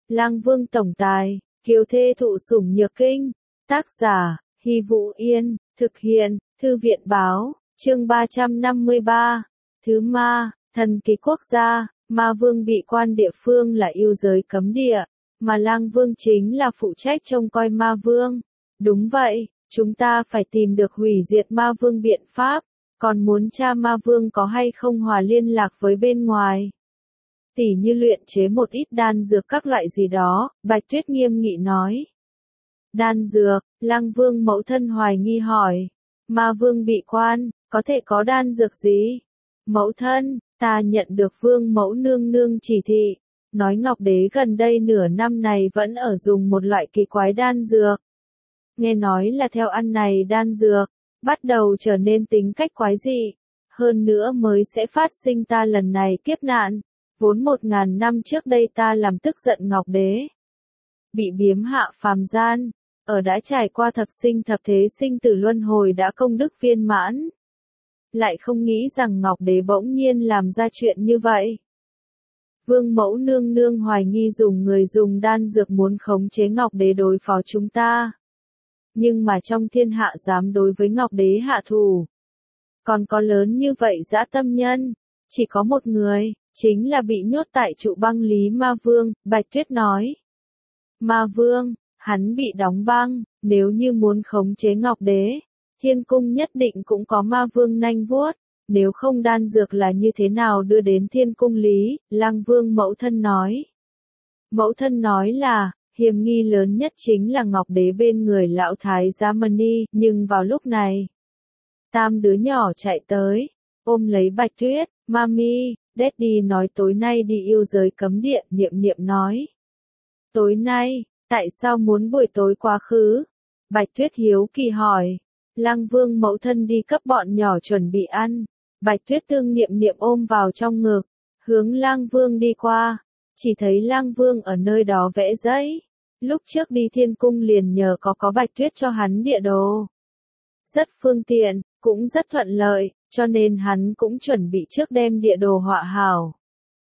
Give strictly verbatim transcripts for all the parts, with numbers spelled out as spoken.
Lang Vương tổng tài, kiều thê thụ sủng nhược kinh. Tác giả, Hy Vũ Yên, thực hiện, Thư viện báo, chương ba trăm năm mươi ba. Thứ ma, thần ký quốc gia, ma vương bị quan địa phương là yêu giới cấm địa, mà Lang Vương chính là phụ trách trông coi ma vương. Đúng vậy, chúng ta phải tìm được hủy diệt ma vương biện pháp, còn muốn tra ma vương có hay không hòa liên lạc với bên ngoài. Tỉ như luyện chế một ít đan dược các loại gì đó, Bạch Tuyết nghiêm nghị nói. Đan dược, Lang Vương mẫu thân hoài nghi hỏi. Ma vương bị quan, có thể có đan dược gì? Mẫu thân, ta nhận được vương mẫu nương nương chỉ thị, nói Ngọc Đế gần đây nửa năm này vẫn ở dùng một loại kỳ quái đan dược. Nghe nói là theo ăn này đan dược, bắt đầu trở nên tính cách quái dị, hơn nữa mới sẽ phát sinh ta lần này kiếp nạn, vốn một ngàn năm trước đây ta làm tức giận Ngọc Đế. Bị biếm hạ phàm gian, ở đã trải qua thập sinh thập thế sinh tử luân hồi đã công đức viên mãn. Lại không nghĩ rằng Ngọc Đế bỗng nhiên làm ra chuyện như vậy. Vương mẫu nương nương hoài nghi dùng người dùng đan dược muốn khống chế Ngọc Đế đối phó chúng ta. Nhưng mà trong thiên hạ dám đối với Ngọc Đế hạ thủ. Còn có lớn như vậy dã tâm nhân, chỉ có một người, chính là bị nhốt tại trụ băng Lý Ma Vương, Bạch Tuyết nói. Ma Vương, hắn bị đóng băng, nếu như muốn khống chế Ngọc Đế, thiên cung nhất định cũng có Ma Vương nanh vuốt, nếu không đan dược là như thế nào đưa đến thiên cung Lý, Lang Vương mẫu thân nói. Mẫu thân nói là, hiểm nghi lớn nhất chính là Ngọc Đế bên người lão thái gia Mani, nhưng vào lúc này, tam đứa nhỏ chạy tới, ôm lấy Bạch Tuyết, Mami, Daddy nói tối nay đi yêu giới cấm địa, Niệm Niệm nói. Tối nay, tại sao muốn buổi tối quá khứ? Bạch Tuyết hiếu kỳ hỏi. Lang Vương mẫu thân đi cấp bọn nhỏ chuẩn bị ăn. Bạch Tuyết thương Niệm Niệm ôm vào trong ngực, hướng Lang Vương đi qua, chỉ thấy Lang Vương ở nơi đó vẽ giấy. Lúc trước đi thiên cung liền nhờ có có Bạch Tuyết cho hắn địa đồ. Rất phương tiện, cũng rất thuận lợi, cho nên hắn cũng chuẩn bị trước đem địa đồ họa hảo.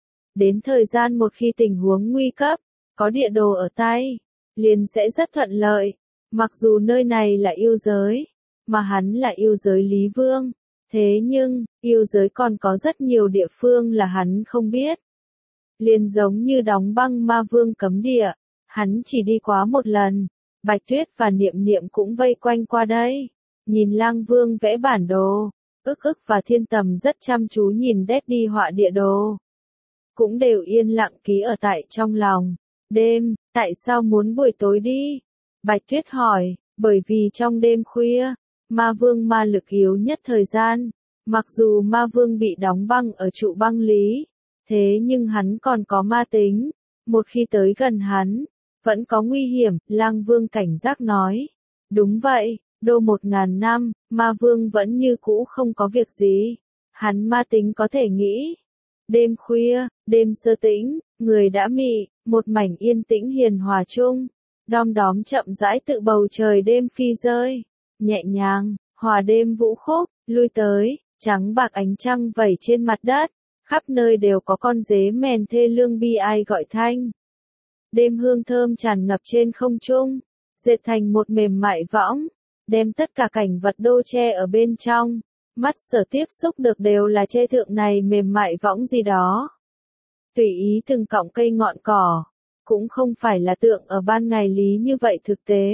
Đến thời gian một khi tình huống nguy cấp, có địa đồ ở tay, liền sẽ rất thuận lợi. Mặc dù nơi này là yêu giới, mà hắn là yêu giới Lý Vương, thế nhưng, yêu giới còn có rất nhiều địa phương là hắn không biết. Liền giống như đóng băng Ma Vương cấm địa, hắn chỉ đi quá một lần, Bạch Tuyết và Niệm Niệm cũng vây quanh qua đây, nhìn Lang Vương vẽ bản đồ, ức ức và Thiên Tầm rất chăm chú nhìn Daddy họa địa đồ. Cũng đều yên lặng ký ở tại trong lòng. Đêm, tại sao muốn buổi tối đi? Bạch Tuyết hỏi, bởi vì trong đêm khuya, Ma Vương ma lực yếu nhất thời gian, mặc dù Ma Vương bị đóng băng ở trụ băng Lý, thế nhưng hắn còn có ma tính, một khi tới gần hắn, vẫn có nguy hiểm, Lang Vương cảnh giác nói. Đúng vậy, đô một ngàn năm, Ma Vương vẫn như cũ không có việc gì, hắn ma tính có thể nghĩ. Đêm khuya, đêm sơ tĩnh, người đã mị, một mảnh yên tĩnh hiền hòa chung, đom đóm chậm rãi tự bầu trời đêm phi rơi, nhẹ nhàng, hòa đêm vũ khúc, lui tới, trắng bạc ánh trăng vẩy trên mặt đất, khắp nơi đều có con dế mèn thê lương bi ai gọi thanh. Đêm hương thơm tràn ngập trên không trung, dệt thành một mềm mại võng, đem tất cả cảnh vật đô che ở bên trong. Mắt Sở tiếp xúc được đều là che thượng này mềm mại võng gì đó. Tùy ý từng cọng cây ngọn cỏ, cũng không phải là tượng ở ban ngày lý như vậy thực tế.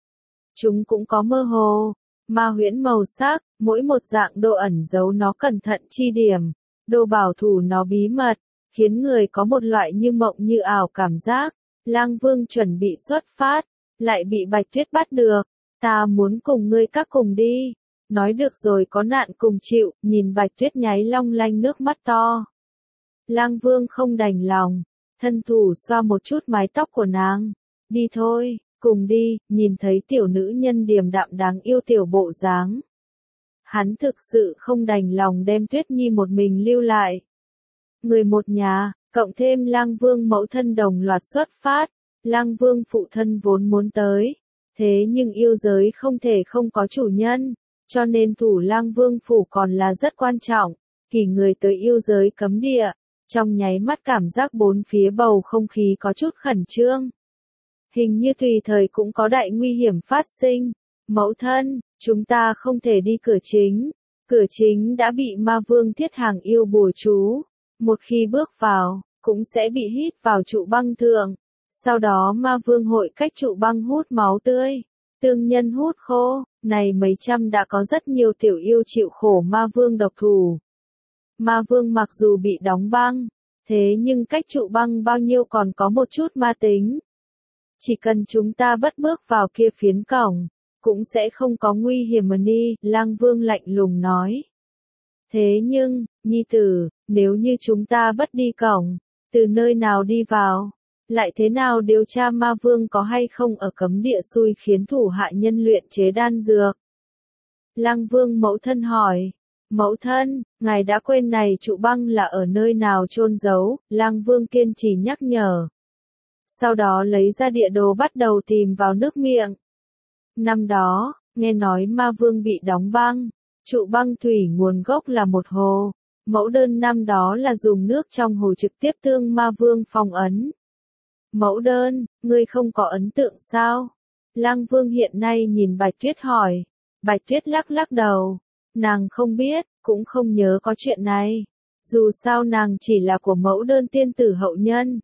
Chúng cũng có mơ hồ, ma huyễn màu sắc, mỗi một dạng độ ẩn giấu nó cẩn thận chi điểm, đồ bảo thủ nó bí mật, khiến người có một loại như mộng như ảo cảm giác. Lang Vương chuẩn bị xuất phát, lại bị Bạch Tuyết bắt được. Ta muốn cùng ngươi các cùng đi. Nói được rồi có nạn cùng chịu, nhìn Bạch Tuyết nháy long lanh nước mắt to. Lang Vương không đành lòng, thân thủ xoa một chút mái tóc của nàng. Đi thôi, cùng đi, nhìn thấy tiểu nữ nhân điềm đạm đáng yêu tiểu bộ dáng. Hắn thực sự không đành lòng đem Tuyết Nhi một mình lưu lại. Người một nhà, cộng thêm Lang Vương mẫu thân đồng loạt xuất phát, Lang Vương phụ thân vốn muốn tới. Thế nhưng yêu giới không thể không có chủ nhân. Cho nên thủ Lang Vương phủ còn là rất quan trọng, kỳ người tới yêu giới cấm địa, trong nháy mắt cảm giác bốn phía bầu không khí có chút khẩn trương. Hình như tùy thời cũng có đại nguy hiểm phát sinh. Mẫu thân, chúng ta không thể đi cửa chính. Cửa chính đã bị ma vương thiết hàng yêu bùa chú. Một khi bước vào, cũng sẽ bị hít vào trụ băng thượng. Sau đó ma vương hội cách trụ băng hút máu tươi. Tương nhân hút khô, này mấy trăm đã có rất nhiều tiểu yêu chịu khổ ma vương độc thủ. Ma vương mặc dù bị đóng băng, thế nhưng cách trụ băng bao nhiêu còn có một chút ma tính. Chỉ cần chúng ta bất bước vào kia phiến cổng, cũng sẽ không có nguy hiểm mà đi, Lang Vương lạnh lùng nói. Thế nhưng, nhi tử, nếu như chúng ta bất đi cổng, từ nơi nào đi vào, lại thế nào điều tra ma vương có hay không ở cấm địa xui khiến thủ hạ nhân luyện chế đan dược? Lang Vương mẫu thân hỏi. Mẫu thân, ngài đã quên này trụ băng là ở nơi nào chôn giấu, Lang Vương kiên trì nhắc nhở. Sau đó lấy ra địa đồ bắt đầu tìm vào nước miệng. Năm đó, nghe nói ma vương bị đóng băng, trụ băng thủy nguồn gốc là một hồ. Mẫu đơn năm đó là dùng nước trong hồ trực tiếp tương ma vương phong ấn. Mẫu đơn, ngươi không có ấn tượng sao? Lang Vương hiện nay nhìn Bạch Tuyết hỏi. Bạch Tuyết lắc lắc đầu. Nàng không biết, cũng không nhớ có chuyện này. Dù sao nàng chỉ là của mẫu đơn tiên tử hậu nhân.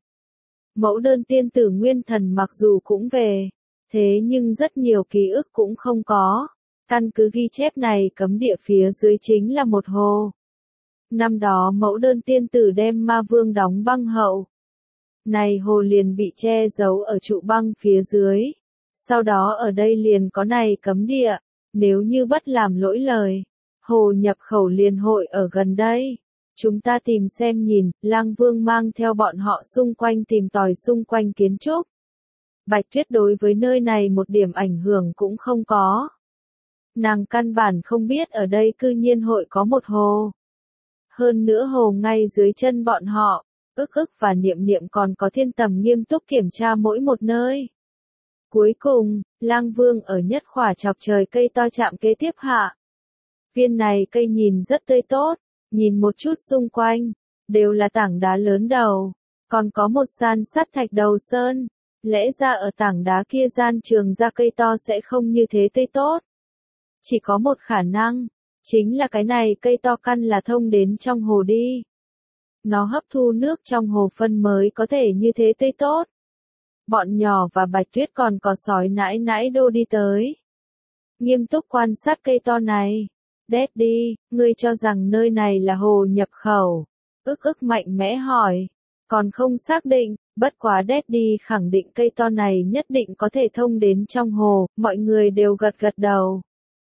Mẫu đơn tiên tử nguyên thần mặc dù cũng về, thế nhưng rất nhiều ký ức cũng không có. Căn cứ ghi chép này cấm địa phía dưới chính là một hồ. Năm đó mẫu đơn tiên tử đem ma vương đóng băng hậu. Này hồ liền bị che giấu ở trụ băng phía dưới. Sau đó ở đây liền có này cấm địa. Nếu như bất làm lỗi lời, hồ nhập khẩu liền hội ở gần đây. Chúng ta tìm xem nhìn, Lang Vương mang theo bọn họ xung quanh tìm tòi xung quanh kiến trúc. Bạch Tuyết đối với nơi này một điểm ảnh hưởng cũng không có. Nàng căn bản không biết ở đây cư nhiên hội có một hồ. Hơn nữa hồ ngay dưới chân bọn họ, ức ức và niệm niệm còn có thiên tầm nghiêm túc kiểm tra mỗi một nơi. Cuối cùng, Lang Vương ở nhất khỏa chọc trời cây to chạm kế tiếp hạ. Viên này cây nhìn rất tươi tốt. Nhìn một chút xung quanh, đều là tảng đá lớn đầu, còn có một gian sắt thạch đầu sơn, lẽ ra ở tảng đá kia gian trường ra cây to sẽ không như thế tươi tốt. Chỉ có một khả năng, chính là cái này cây to căn là thông đến trong hồ đi. Nó hấp thu nước trong hồ phân mới có thể như thế tươi tốt. Bọn nhỏ và Bạch Tuyết còn có sói nãi nãi đô đi tới. Nghiêm túc quan sát cây to này. Daddy, ngươi cho rằng nơi này là hồ nhập khẩu. Ức ức mạnh mẽ hỏi. Còn không xác định, bất quá Daddy khẳng định cây to này nhất định có thể thông đến trong hồ, mọi người đều gật gật đầu.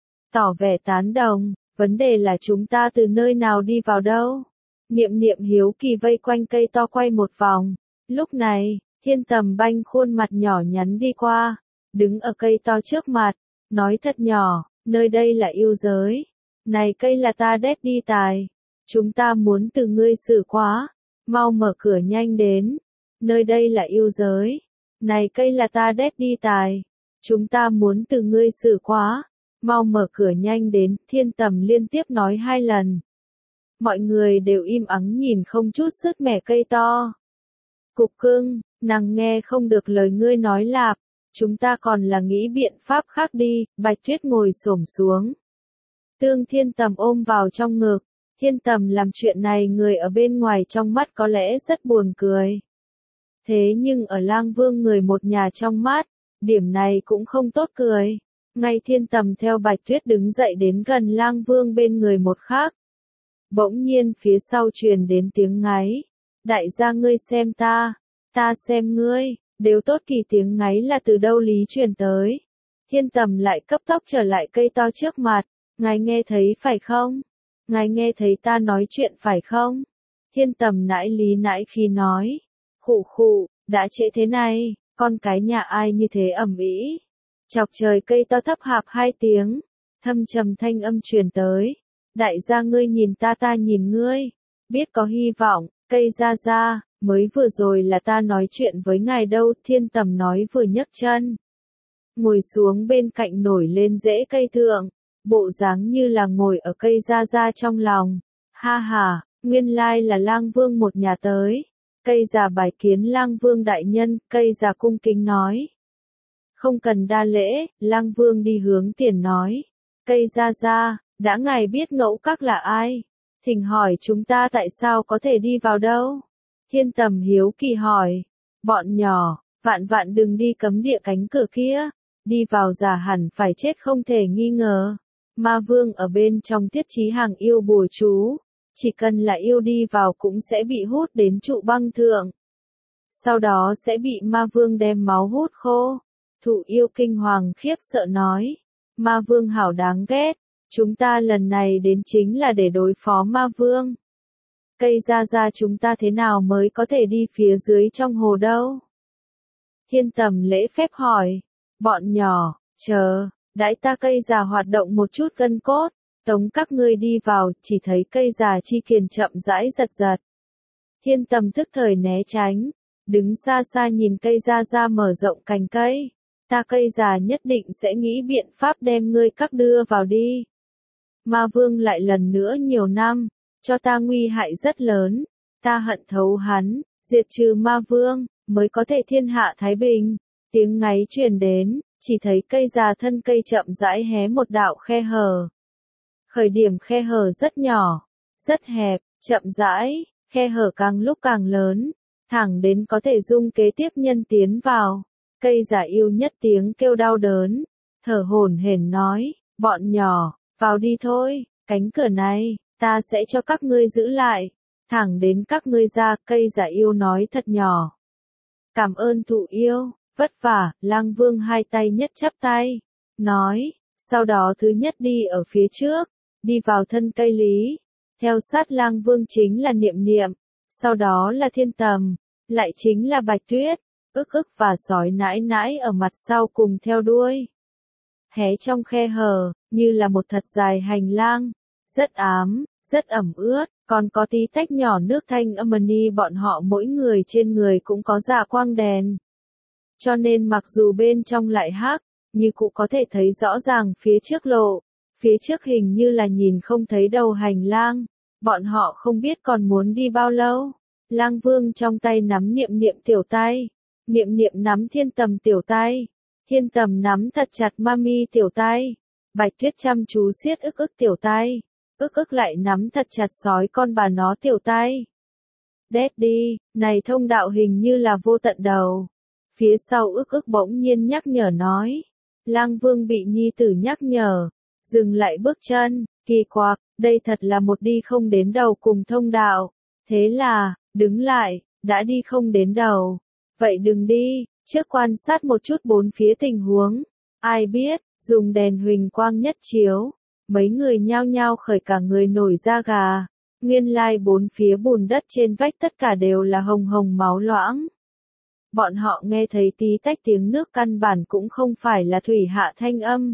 Tỏ vẻ tán đồng, vấn đề là chúng ta từ nơi nào đi vào đâu. Niệm niệm hiếu kỳ vây quanh cây to quay một vòng. Lúc này, thiên tầm banh khuôn mặt nhỏ nhắn đi qua, đứng ở cây to trước mặt, nói thật nhỏ, nơi đây là yêu giới. Này cây là ta Daddy tài. Chúng ta muốn từ ngươi xử quá. Mau mở cửa nhanh đến. Nơi đây là yêu giới. Này cây là ta Daddy tài. Chúng ta muốn từ ngươi xử quá. Mau mở cửa nhanh đến. Thiên tầm liên tiếp nói hai lần. Mọi người đều im ắng nhìn không chút sứt mẻ cây to. Cục cưng, nàng nghe không được lời ngươi nói lạp. Chúng ta còn là nghĩ biện pháp khác đi. Bạch Tuyết ngồi xổm xuống. Tương thiên tầm ôm vào trong ngực, thiên tầm làm chuyện này người ở bên ngoài trong mắt có lẽ rất buồn cười. Thế nhưng ở Lang Vương người một nhà trong mắt, điểm này cũng không tốt cười. Ngay thiên tầm theo Bạch Tuyết đứng dậy đến gần Lang Vương bên người một khác. Bỗng nhiên phía sau truyền đến tiếng ngáy. Đại gia ngươi xem ta, ta xem ngươi, đều tốt kỳ tiếng ngáy là từ đâu lý truyền tới. Thiên tầm lại cấp tốc trở lại cây to trước mặt. Ngài nghe thấy phải không? Ngài nghe thấy ta nói chuyện phải không? Thiên tầm nãi lý nãi khi nói. Khụ khụ, đã trễ thế này, con cái nhà ai như thế ầm ĩ. Chọc trời cây to thấp hạp hai tiếng, thâm trầm thanh âm truyền tới. Đại gia ngươi nhìn ta ta nhìn ngươi, biết có hy vọng, cây ra ra, mới vừa rồi là ta nói chuyện với ngài đâu, thiên tầm nói vừa nhấc chân. Ngồi xuống bên cạnh nổi lên rễ cây thượng. Bộ dáng như là ngồi ở cây ra ra trong lòng. Ha ha, Nguyên lai là Lang Vương một nhà tới. Cây già bái kiến Lang Vương đại nhân, cây già cung kính nói. Không cần đa lễ, Lang Vương đi hướng tiền nói. Cây gia gia, đã ngài biết ngẫu các là ai? Thỉnh hỏi chúng ta tại sao có thể đi vào đâu? Thiên Tầm hiếu kỳ hỏi. Bọn nhỏ, vạn vạn đừng đi cấm địa cánh cửa kia. Đi vào già hẳn phải chết không thể nghi ngờ. Ma Vương ở bên trong thiết trí hàng yêu bùa chú. Chỉ cần là yêu đi vào cũng sẽ bị hút đến trụ băng thượng. Sau đó sẽ bị Ma Vương đem máu hút khô. Thụ yêu kinh hoàng khiếp sợ nói. Ma Vương hảo đáng ghét. Chúng ta lần này đến chính là để đối phó Ma Vương. Cây gia gia chúng ta thế nào mới có thể đi phía dưới trong hồ đâu? Thiên Tầm lễ phép hỏi. Bọn nhỏ, chờ, đãi ta cây già hoạt động một chút gân cốt. Tống các ngươi đi vào, chỉ thấy cây già chi kiền chậm rãi giật giật. Thiên Tầm tức thời né tránh. Đứng xa xa nhìn cây gia gia mở rộng cành cây. Ta cây già nhất định sẽ nghĩ biện pháp đem ngươi các đưa vào đi. Ma Vương lại lần nữa nhiều năm, cho ta nguy hại rất lớn. Ta hận thấu hắn, diệt trừ Ma Vương, mới có thể thiên hạ thái bình. Tiếng ngáy truyền đến, chỉ thấy cây già thân cây chậm rãi hé một đạo khe hở. Khởi điểm khe hở rất nhỏ, rất hẹp, chậm rãi, khe hở càng lúc càng lớn, thẳng đến có thể dung kế tiếp nhân tiến vào. Cây già yêu nhất tiếng kêu đau đớn, thở hổn hển nói, bọn nhỏ, vào đi thôi, cánh cửa này, ta sẽ cho các ngươi giữ lại, thẳng đến các ngươi ra. Cây già yêu nói thật nhỏ. Cảm ơn thụ yêu, vất vả. Lang Vương hai tay nhất chắp tay, nói, sau đó thứ nhất đi ở phía trước, đi vào thân cây lý, theo sát Lang Vương chính là Niệm Niệm, sau đó là Thiên Tầm, lại chính là Bạch Tuyết, ức ức và sói nãi nãi ở mặt sau cùng theo đuôi. Hé trong khe hở, như là một thật dài hành lang, rất ám, rất ẩm ướt, còn có tí tách nhỏ nước thanh âm ni. Bọn họ mỗi người trên người cũng có dạ quang đèn. Cho nên mặc dù bên trong lại hắc, như cụ có thể thấy rõ ràng phía trước lộ, phía trước hình như là nhìn không thấy đầu hành lang. Bọn họ không biết còn muốn đi bao lâu. Lang Vương trong tay nắm Niệm Niệm tiểu tay, Niệm Niệm nắm Thiên Tầm tiểu tay, Thiên Tầm nắm thật chặt Mami tiểu tay, Bạch Tuyết chăm chú siết ức ức tiểu tay, ức ức lại nắm thật chặt sói con bà nó tiểu tay. Daddy, này thông đạo hình như là vô tận đầu. Phía sau ức ức bỗng nhiên nhắc nhở nói. Lang Vương bị nhi tử nhắc nhở, dừng lại bước chân, kỳ quặc, đây thật là một đi không đến đầu cùng thông đạo. Thế là, đứng lại, đã đi không đến đầu. Vậy đừng đi, trước quan sát một chút bốn phía tình huống. Ai biết, dùng đèn huỳnh quang nhất chiếu, mấy người nhao nhao khởi cả người nổi da gà. Nguyên lai bốn phía bùn đất trên vách tất cả đều là hồng hồng máu loãng. Bọn họ nghe thấy tí tách tiếng nước căn bản cũng không phải là thủy hạ thanh âm,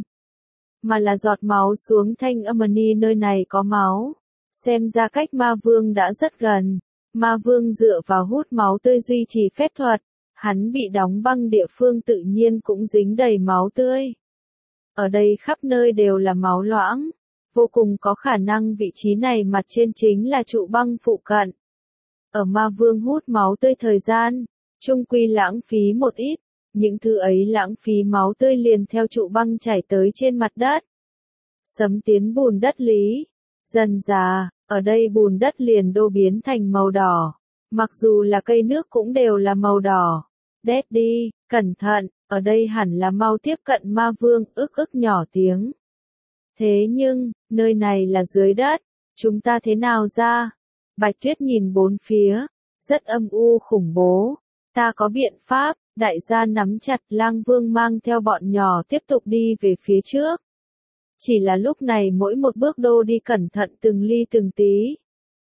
mà là giọt máu xuống thanh âm. Ni nơi này có máu. Xem ra cách Ma Vương đã rất gần. Ma Vương dựa vào hút máu tươi duy trì phép thuật. Hắn bị đóng băng địa phương tự nhiên cũng dính đầy máu tươi. Ở đây khắp nơi đều là máu loãng. Vô cùng có khả năng vị trí này mặt trên chính là trụ băng phụ cận. Ở Ma Vương hút máu tươi thời gian, chung quy lãng phí một ít. Những thứ ấy lãng phí máu tươi liền theo trụ băng chảy tới trên mặt đất. Sấm tiến bùn đất lý. Dần dà, ở đây bùn đất liền đô biến thành màu đỏ. Mặc dù là cây nước cũng đều là màu đỏ. Daddy, cẩn thận, ở đây hẳn là mau tiếp cận Ma Vương. Ức ức nhỏ tiếng. Thế nhưng, nơi này là dưới đất. Chúng ta thế nào ra? Bạch Tuyết nhìn bốn phía. Rất âm u khủng bố. Ta có biện pháp. Đại gia nắm chặt. Lang Vương mang theo bọn nhỏ tiếp tục đi về phía trước. Chỉ là lúc này mỗi một bước đô đi cẩn thận từng ly từng tí.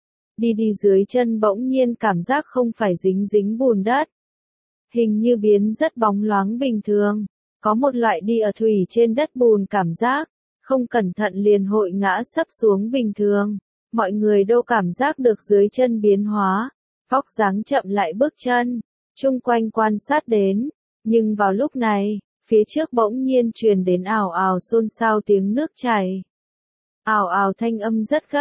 Đi đi dưới chân bỗng nhiên cảm giác không phải dính dính bùn đất. Hình như biến rất bóng loáng bình thường. Có một loại đi ở thủy trên đất bùn cảm giác. Không cẩn thận liền hội ngã sấp xuống bình thường. Mọi người đô cảm giác được dưới chân biến hóa. Vóc dáng chậm lại bước chân. Chung quanh quan sát đến. Nhưng vào lúc này, phía trước bỗng nhiên truyền đến ào ào xôn xao tiếng nước chảy. Ào ào thanh âm rất gấp.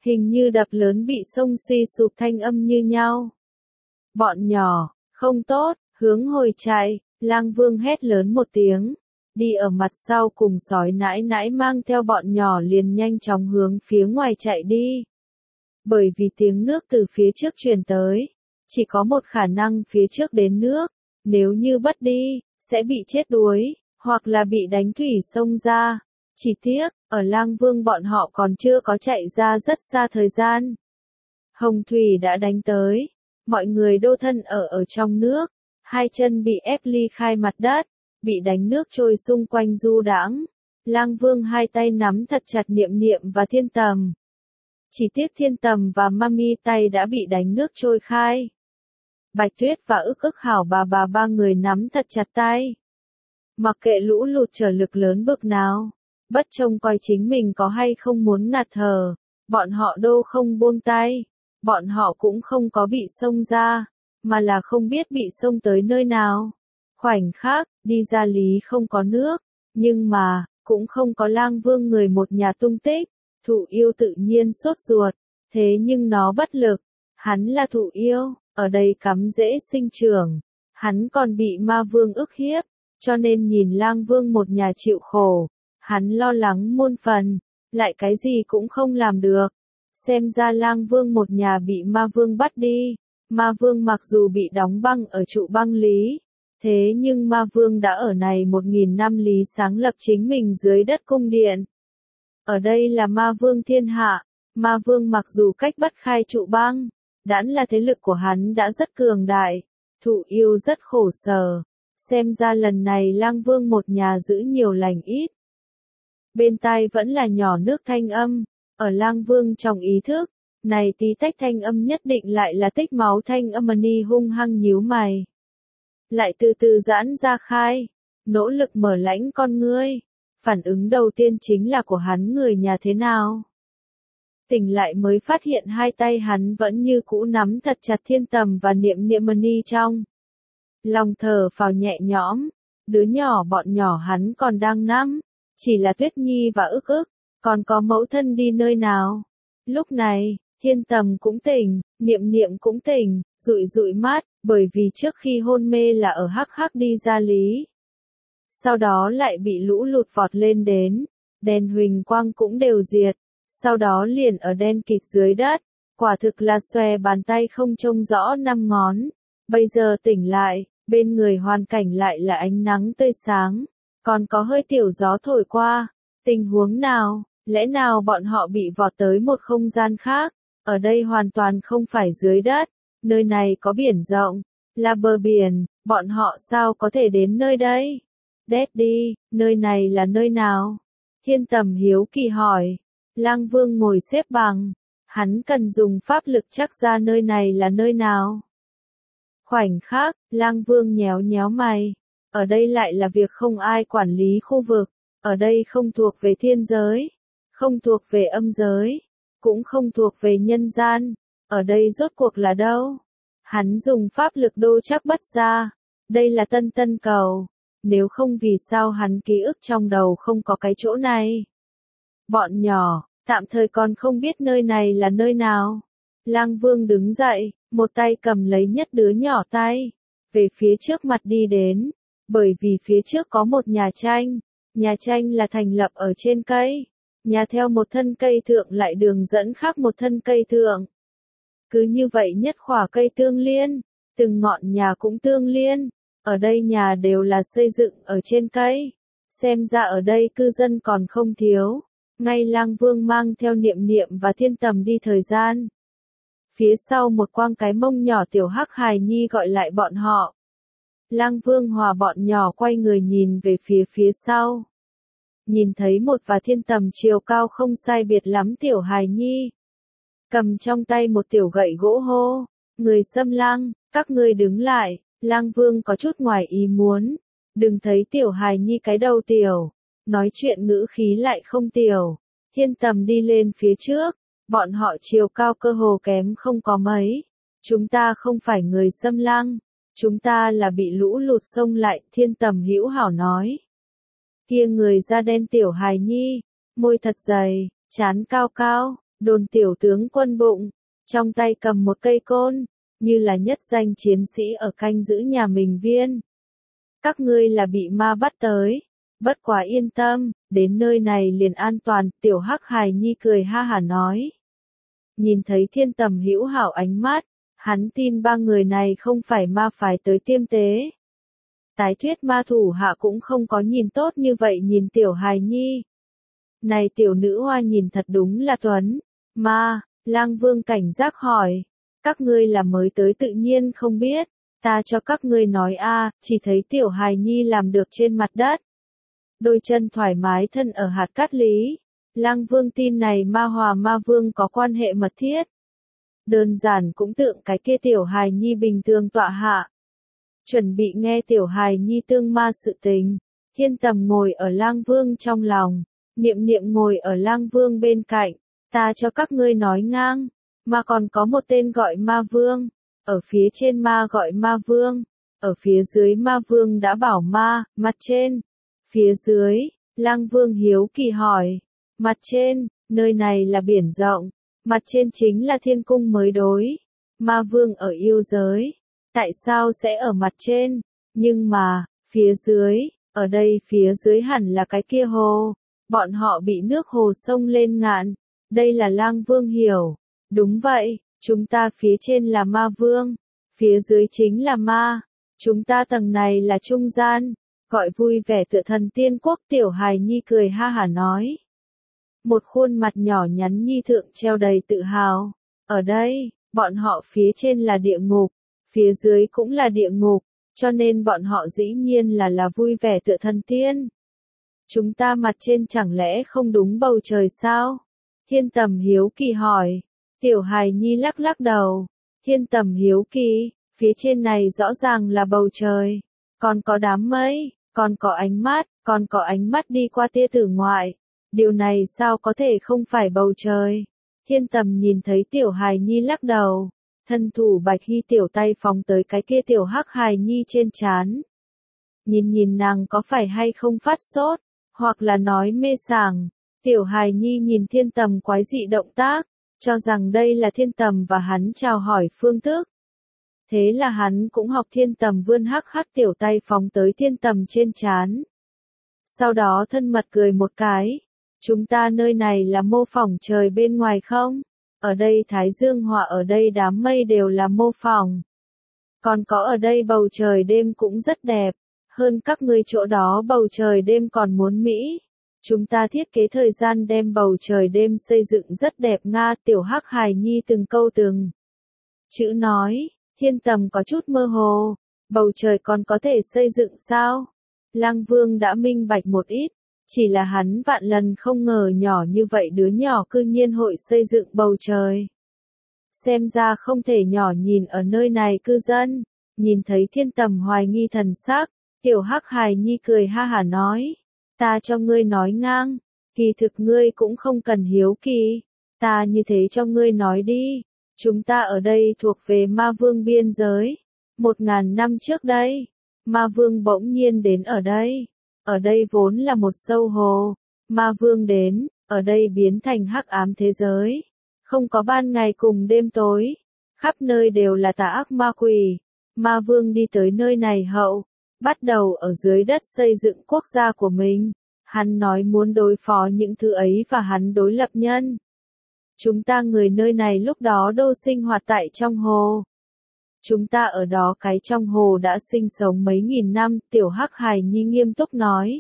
hình như đập lớn bị sông suy sụp thanh âm như nhau. Bọn nhỏ, không tốt, hướng hồi chạy, Lang Vương hét lớn một tiếng. Đi ở mặt sau cùng sói nãi nãi mang theo bọn nhỏ liền nhanh chóng hướng phía ngoài chạy đi. Bởi vì tiếng nước từ phía trước truyền tới, chỉ có một khả năng phía trước đến nước, nếu như bất đi, sẽ bị chết đuối, hoặc là bị đánh thủy sông ra. Chỉ tiếc, ở Lang Vương bọn họ còn chưa có chạy ra rất xa thời gian. Hồng thủy đã đánh tới, mọi người đô thân ở ở trong nước, hai chân bị ép ly khai mặt đất, bị đánh nước trôi xung quanh du đãng. Lang Vương hai tay nắm thật chặt Niệm Niệm và Thiên Tầm. Chỉ tiếc Thiên Tầm và Mami tay đã bị đánh nước trôi khai. Bạch Tuyết và ức ức hảo bà bà ba người nắm thật chặt tay. Mặc kệ lũ lụt trở lực lớn bực nào, bất trông coi chính mình có hay không muốn ngạt thở, bọn họ đô không buông tay, bọn họ cũng không có bị xông ra, mà là không biết bị xông tới nơi nào. Khoảnh khắc, đi ra lý không có nước, nhưng mà, cũng không có Lang Vương người một nhà tung tích, Thụ Yêu tự nhiên sốt ruột, thế nhưng nó bất lực, hắn là Thụ Yêu, ở đây cắm rễ sinh trưởng, hắn còn bị Ma Vương ức hiếp, cho nên nhìn Lang Vương một nhà chịu khổ, hắn lo lắng muôn phần, lại cái gì cũng không làm được. Xem ra Lang Vương một nhà bị Ma Vương bắt đi, Ma Vương mặc dù bị đóng băng ở trụ băng lý, thế nhưng Ma Vương đã ở này một nghìn năm lý sáng lập chính mình dưới đất cung điện. Ở đây là Ma Vương thiên hạ, Ma Vương mặc dù cách bất khai trụ băng, đãn là thế lực của hắn đã rất cường đại, Thụ Yêu rất khổ sở, xem ra lần này Lang Vương một nhà giữ nhiều lành ít. Bên tai vẫn là nhỏ nước thanh âm, ở Lang Vương trong ý thức, này tí tách thanh âm nhất định lại là tích máu thanh âm. Ni hung hăng nhíu mày. Lại từ từ giãn ra khai, nỗ lực mở lãnh con ngươi, phản ứng đầu tiên chính là của hắn người nhà thế nào. Tỉnh lại mới phát hiện hai tay hắn vẫn như cũ nắm thật chặt Thiên Tầm và Niệm Niệm Ni trong. Lòng thở phào nhẹ nhõm, đứa nhỏ bọn nhỏ hắn còn đang nắm, chỉ là Tuyết Nhi và ức ức, còn có mẫu thân đi nơi nào. Lúc này, Thiên Tầm cũng tỉnh, Niệm Niệm cũng tỉnh, dụi dụi mắt, bởi vì trước khi hôn mê là ở hắc hắc đi ra lý. Sau đó lại bị lũ lụt vọt lên đến, đèn huỳnh quang cũng đều diệt, sau đó liền ở đen kịt dưới đất, quả thực là xòe bàn tay không trông rõ năm ngón. Bây giờ tỉnh lại, bên người hoàn cảnh lại là ánh nắng tươi sáng, còn có hơi tiểu gió thổi qua. Tình huống nào, lẽ nào bọn họ bị vọt tới một không gian khác? Ở đây hoàn toàn không phải dưới đất, nơi này có biển rộng, là bờ biển, bọn họ sao có thể đến nơi đây? Daddy, nơi này là nơi nào? Thiên Tầm hiếu kỳ hỏi. Lang Vương ngồi xếp bằng, hắn cần dùng pháp lực chắc ra nơi này là nơi nào. Khoảnh khắc, Lang Vương nhéo nhéo mày, ở đây lại là việc không ai quản lý khu vực, ở đây không thuộc về thiên giới, không thuộc về âm giới, cũng không thuộc về nhân gian, ở đây rốt cuộc là đâu? Hắn dùng pháp lực đô chắc bất ra, đây là Tân Tân Cầu, nếu không vì sao hắn ký ức trong đầu không có cái chỗ này. Bọn nhỏ, tạm thời còn không biết nơi này là nơi nào. Lang Vương đứng dậy, một tay cầm lấy nhất đứa nhỏ tay, về phía trước mặt đi đến, bởi vì phía trước có một nhà tranh, nhà tranh là thành lập ở trên cây, nhà theo một thân cây thượng lại đường dẫn khác một thân cây thượng. Cứ như vậy nhất khỏa cây tương liên, từng ngọn nhà cũng tương liên, ở đây nhà đều là xây dựng ở trên cây, xem ra ở đây cư dân còn không thiếu. Ngay Lang Vương mang theo Niệm Niệm và Thiên Tầm đi thời gian. Phía sau một quang cái mông nhỏ tiểu hắc hài nhi gọi lại bọn họ. Lang Vương hòa bọn nhỏ quay người nhìn về phía phía sau. Nhìn thấy một và Thiên Tầm chiều cao không sai biệt lắm tiểu hài nhi. Cầm trong tay một tiểu gậy gỗ hô. Người Xâm Lăng, các ngươi đứng lại. Lang Vương có chút ngoài ý muốn. Đừng thấy tiểu hài nhi cái đầu tiểu. Nói chuyện ngữ khí lại không tiểu. Thiên Tầm đi lên phía trước, bọn họ chiều cao cơ hồ kém không có mấy. Chúng ta không phải người Xâm Lăng, chúng ta là bị lũ lụt xông lại, Thiên Tầm hữu hảo nói. Kia người da đen tiểu hài nhi, môi thật dày, trán cao cao, Đồn tiểu tướng quân bụng, trong tay cầm một cây côn, như là nhất danh chiến sĩ ở canh giữ nhà mình viên. Các ngươi là bị ma bắt tới, bất quá yên tâm, đến nơi này liền an toàn, tiểu hắc hài nhi cười ha hả nói. Nhìn thấy thiên tầm hữu hảo ánh mắt, hắn tin ba người này không phải ma phái tới tiêm tế. Tái thuyết ma thủ hạ cũng không có nhìn tốt như vậy nhìn tiểu hài nhi. Này tiểu nữ hoa nhìn thật đúng là tuấn, ma, Lang Vương cảnh giác hỏi, các ngươi là mới tới tự nhiên không biết, ta cho các ngươi nói a, chỉ thấy tiểu hài nhi làm được trên mặt đất. Đôi chân thoải mái thân ở hạt cát lý, Lang Vương tin này ma hòa ma vương có quan hệ mật thiết. Đơn giản cũng tượng cái kia tiểu hài nhi bình thường tọa hạ. Chuẩn bị nghe tiểu hài nhi tương ma sự tình, thiên tầm ngồi ở Lang Vương trong lòng, niệm niệm ngồi ở Lang Vương bên cạnh, ta cho các ngươi nói ngang, mà còn có một tên gọi ma vương, ở phía trên ma gọi ma vương, ở phía dưới ma vương đã bảo ma, mặt trên, phía dưới, Lang Vương hiếu kỳ hỏi, mặt trên, nơi này là biển rộng, mặt trên chính là thiên cung mới đối, ma vương ở yêu giới. Tại sao sẽ ở mặt trên? Nhưng mà, phía dưới, ở đây phía dưới hẳn là cái kia hồ. Bọn họ bị nước hồ sông lên ngạn. Đây là Lang Vương hiểu. Đúng vậy, chúng ta phía trên là ma vương. Phía dưới chính là ma. Chúng ta tầng này là trung gian. Gọi vui vẻ tựa thần tiên quốc tiểu hài nhi cười ha hả nói. Một khuôn mặt nhỏ nhắn nhi thượng treo đầy tự hào. Ở đây, bọn họ phía trên là địa ngục. Phía dưới cũng là địa ngục, cho nên bọn họ dĩ nhiên là là vui vẻ tựa thần tiên. Chúng ta mặt trên chẳng lẽ không đúng bầu trời sao? Thiên tầm hiếu kỳ hỏi. Tiểu hài nhi lắc lắc đầu. Thiên tầm hiếu kỳ, phía trên này rõ ràng là bầu trời. Còn có đám mây, còn có ánh mắt, còn có ánh mắt đi qua tia tử ngoại. Điều này sao có thể không phải bầu trời? Thiên tầm nhìn thấy tiểu hài nhi lắc đầu. Thân thủ Bạch Hy tiểu tay phóng tới cái kia tiểu hắc hài nhi trên trán. Nhìn nhìn nàng có phải hay không phát sốt, hoặc là nói mê sảng. Tiểu hài nhi nhìn thiên tầm quái dị động tác, cho rằng đây là thiên tầm và hắn chào hỏi phương thức. Thế là hắn cũng học thiên tầm vươn hắc hắc tiểu tay phóng tới thiên tầm trên trán. Sau đó thân mật cười một cái. Chúng ta nơi này là mô phỏng trời bên ngoài không? Ở đây thái dương họa ở đây đám mây đều là mô phỏng. Còn có ở đây bầu trời đêm cũng rất đẹp, hơn các ngươi chỗ đó bầu trời đêm còn muốn mỹ. Chúng ta thiết kế thời gian đem bầu trời đêm xây dựng rất đẹp nga tiểu hắc hài nhi từng câu từng. Chữ nói, thiên tầm có chút mơ hồ, bầu trời còn có thể xây dựng sao? Lang Vương đã minh bạch một ít. Chỉ là hắn vạn lần không ngờ nhỏ như vậy đứa nhỏ cư nhiên hội xây dựng bầu trời. Xem ra không thể nhỏ nhìn ở nơi này cư dân. Nhìn thấy thiên tầm hoài nghi thần sắc, tiểu hắc hài nhi cười ha hả nói. Ta cho ngươi nói ngang, kỳ thực ngươi cũng không cần hiếu kỳ. Ta như thế cho ngươi nói đi. Chúng ta ở đây thuộc về ma vương biên giới. Một ngàn năm trước đây, ma vương bỗng nhiên đến ở đây. Ở đây vốn là một sâu hồ, ma vương đến, ở đây biến thành hắc ám thế giới. Không có ban ngày cùng đêm tối, khắp nơi đều là tà ác ma quỷ. Ma vương đi tới nơi này hậu, bắt đầu ở dưới đất xây dựng quốc gia của mình. Hắn nói muốn đối phó những thứ ấy và hắn đối lập nhân. Chúng ta người nơi này lúc đó đô sinh hoạt tại trong hồ. Chúng ta ở đó cái trong hồ đã sinh sống mấy nghìn năm, tiểu hắc hài nhi nghiêm túc nói.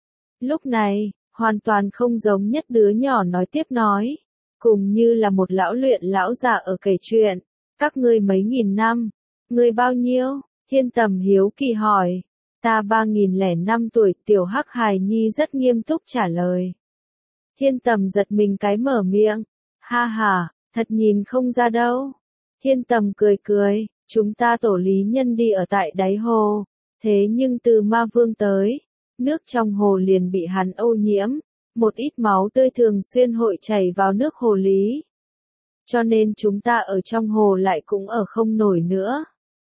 Lúc này, hoàn toàn không giống nhất đứa nhỏ nói tiếp nói. Cùng như là một lão luyện lão già ở kể chuyện. Các ngươi mấy nghìn năm, ngươi bao nhiêu? Thiên tầm hiếu kỳ hỏi. Ta ba nghìn lẻ năm tuổi, tiểu hắc hài nhi rất nghiêm túc trả lời. Thiên tầm giật mình cái mở miệng. Ha ha, thật nhìn không ra đâu. Thiên tầm cười cười. Chúng ta tổ lý nhân đi ở tại đáy hồ, thế nhưng từ ma vương tới, nước trong hồ liền bị hắn ô nhiễm, một ít máu tươi thường xuyên hội chảy vào nước hồ lý. Cho nên chúng ta ở trong hồ lại cũng ở không nổi nữa.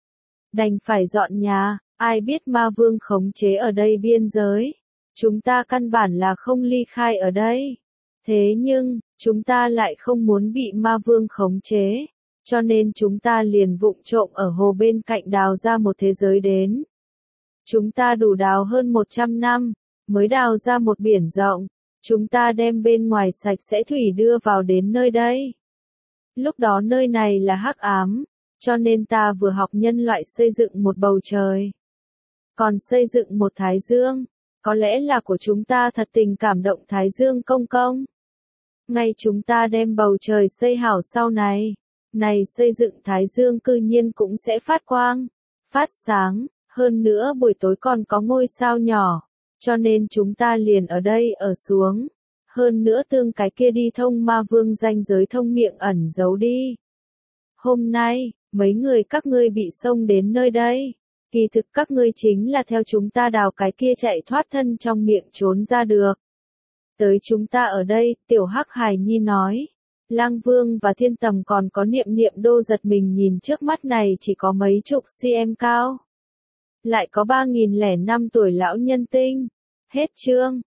Đành phải dọn nhà, ai biết ma vương khống chế ở đây biên giới. Chúng ta căn bản là không ly khai ở đây. Thế nhưng, chúng ta lại không muốn bị ma vương khống chế, cho nên chúng ta liền vụng trộm ở hồ bên cạnh đào ra một thế giới đến. Chúng ta đủ đào hơn một trăm năm, mới đào ra một biển rộng, chúng ta đem bên ngoài sạch sẽ thủy đưa vào đến nơi đây. Lúc đó nơi này là hắc ám, cho nên ta vừa học nhân loại xây dựng một bầu trời, còn xây dựng một thái dương, có lẽ là của chúng ta thật tình cảm động thái dương công công. Ngay chúng ta đem bầu trời xây hảo sau này, này xây dựng thái dương cư nhiên cũng sẽ phát quang, phát sáng, hơn nữa buổi tối còn có ngôi sao nhỏ, cho nên chúng ta liền ở đây ở xuống. Hơn nữa tương cái kia đi thông ma vương ranh giới thông miệng ẩn giấu đi. Hôm nay, mấy người các ngươi bị xông đến nơi đây, kỳ thực các ngươi chính là theo chúng ta đào cái kia chạy thoát thân trong miệng trốn ra được. Tới chúng ta ở đây, tiểu hắc hài nhi nói. Lang Vương và Thiên Tầm còn có Niệm Niệm đô giật mình nhìn trước mắt này chỉ có mấy chục cm cao. Lại có ba nghìn lẻ năm tuổi lão nhân tinh. Hết chương.